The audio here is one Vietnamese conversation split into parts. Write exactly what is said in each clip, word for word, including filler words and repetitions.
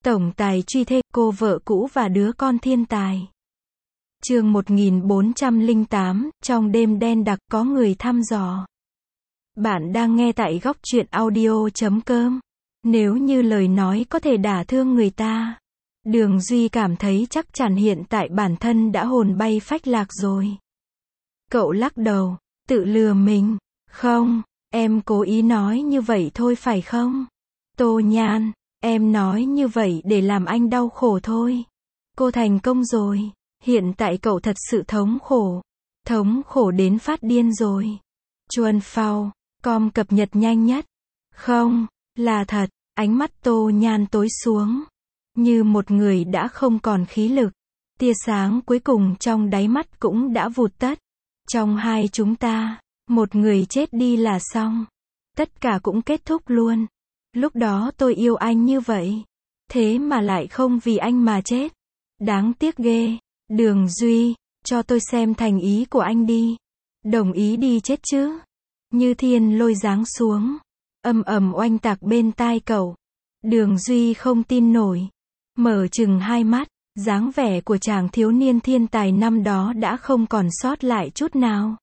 Tổng tài truy thê, cô vợ cũ và đứa con thiên tài. Chương một nghìn bốn trăm lẻ tám, trong đêm đen đặc có người thăm dò. Bạn đang nghe tại góc truyện audio chấm com. Nếu như lời nói có thể đả thương người ta, Đường Duy cảm thấy chắc chắn hiện tại bản thân đã hồn bay phách lạc rồi. Cậu lắc đầu, tự lừa mình. Không, em cố ý nói như vậy thôi phải không? Tô Nhan, em nói như vậy để làm anh đau khổ thôi. Cô thành công rồi. Hiện tại cậu thật sự thống khổ. Thống khổ đến phát điên rồi. Chuan Phao, com cập nhật nhanh nhất. Không, là thật. Ánh mắt Tô Nhan tối xuống. Như một người đã không còn khí lực. Tia sáng cuối cùng trong đáy mắt cũng đã vụt tắt. Trong hai chúng ta, một người chết đi là xong. Tất cả cũng kết thúc luôn. Lúc đó tôi yêu anh như vậy. Thế mà lại không vì anh mà chết. Đáng tiếc ghê. Đường Duy, cho tôi xem thành ý của anh đi. Đồng ý đi chết chứ. Như thiên lôi giáng xuống. Ầm ầm oanh tạc bên tai cậu. Đường Duy không tin nổi. Mở chừng hai mắt. Dáng vẻ của chàng thiếu niên thiên tài năm đó đã không còn sót lại chút nào.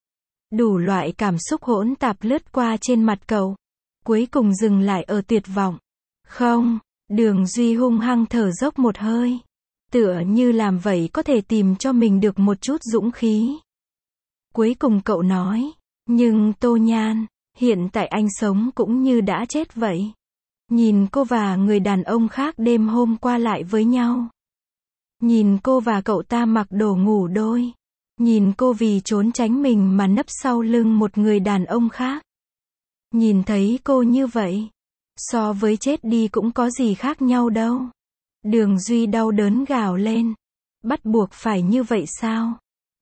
Đủ loại cảm xúc hỗn tạp lướt qua trên mặt cậu. Cuối cùng dừng lại ở tuyệt vọng. Không, Đường Duy hung hăng thở dốc một hơi. Tựa như làm vậy có thể tìm cho mình được một chút dũng khí. Cuối cùng cậu nói, nhưng Tô Nhan, hiện tại anh sống cũng như đã chết vậy. Nhìn cô và người đàn ông khác đêm hôm qua lại với nhau. Nhìn cô và cậu ta mặc đồ ngủ đôi. Nhìn cô vì trốn tránh mình mà nấp sau lưng một người đàn ông khác. Nhìn thấy cô như vậy, so với chết đi cũng có gì khác nhau đâu. Đường Duy đau đớn gào lên. Bắt buộc phải như vậy sao?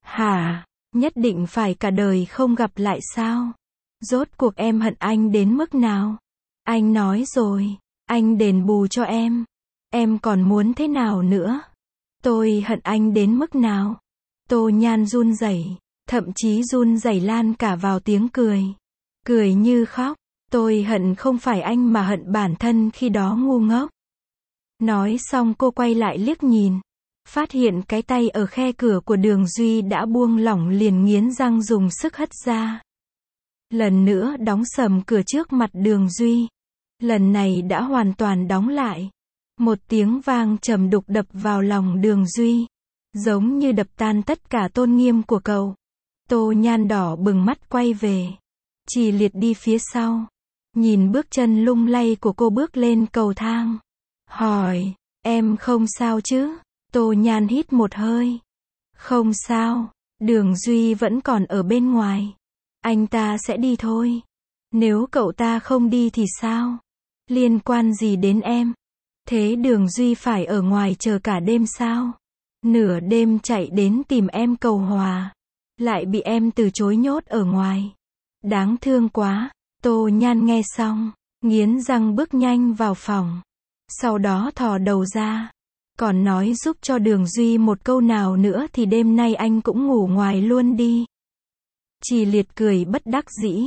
Hả? Nhất định phải cả đời không gặp lại sao? Rốt cuộc em hận anh đến mức nào? Anh nói rồi, anh đền bù cho em. Em còn muốn thế nào nữa? Tôi hận anh đến mức nào? Tô Nhan run rẩy, thậm chí run rẩy lan cả vào tiếng cười. Cười như khóc. Tôi hận không phải anh mà hận bản thân khi đó ngu ngốc. Nói xong cô quay lại liếc nhìn. Phát hiện cái tay ở khe cửa của Đường Duy đã buông lỏng liền nghiến răng dùng sức hất ra. Lần nữa đóng sầm cửa trước mặt Đường Duy. Lần này đã hoàn toàn đóng lại. Một tiếng vang trầm đục đập vào lòng Đường Duy. Giống như đập tan tất cả tôn nghiêm của cậu. Tô Nhan đỏ bừng mắt quay về. Chỉ liệt đi phía sau. Nhìn bước chân lung lay của cô bước lên cầu thang. Hỏi, em không sao chứ? Tô Nhan hít một hơi. Không sao, Đường Duy vẫn còn ở bên ngoài. Anh ta sẽ đi thôi. Nếu cậu ta không đi thì sao? Liên quan gì đến em? Thế Đường Duy phải ở ngoài chờ cả đêm sao? Nửa đêm chạy đến tìm em cầu hòa. Lại bị em từ chối nhốt ở ngoài. Đáng thương quá. Tô Nhan nghe xong, nghiến răng bước nhanh vào phòng. Sau đó thò đầu ra. Còn nói giúp cho Đường Duy một câu nào nữa thì đêm nay anh cũng ngủ ngoài luôn đi. Chỉ liệt cười bất đắc dĩ.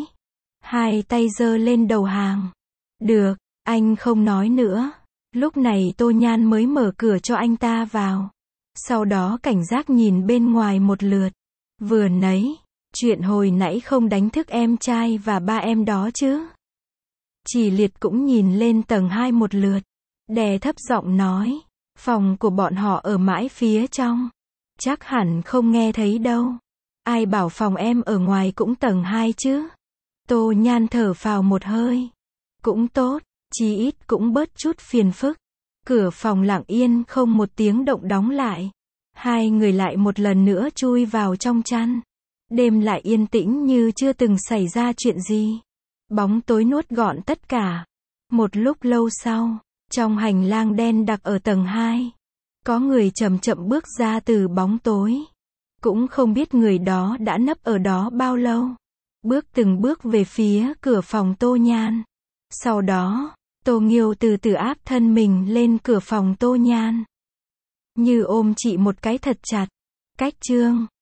Hai tay giơ lên đầu hàng. Được, anh không nói nữa. Lúc này Tô Nhan mới mở cửa cho anh ta vào. Sau đó cảnh giác nhìn bên ngoài một lượt. Vừa nấy, chuyện hồi nãy không đánh thức em trai và ba em đó chứ? Chỉ liệt cũng nhìn lên tầng hai một lượt. Đè thấp giọng nói. Phòng của bọn họ ở mãi phía trong. Chắc hẳn không nghe thấy đâu. Ai bảo phòng em ở ngoài cũng tầng hai chứ? Tô Nhan thở phào một hơi. Cũng tốt, chí ít cũng bớt chút phiền phức. Cửa phòng lặng yên không một tiếng động đóng lại. Hai người lại một lần nữa chui vào trong chăn. Đêm lại yên tĩnh như chưa từng xảy ra chuyện gì. Bóng tối nuốt gọn tất cả. Một lúc lâu sau, trong hành lang đen đặc ở tầng hai, có người chậm chậm bước ra từ bóng tối. Cũng không biết người đó đã nấp ở đó bao lâu. Bước từng bước về phía cửa phòng Tô Nhan. Sau đó, Tô Nghiêu từ từ áp thân mình lên cửa phòng Tô Nhan. Như ôm chị một cái thật chặt. Cách chương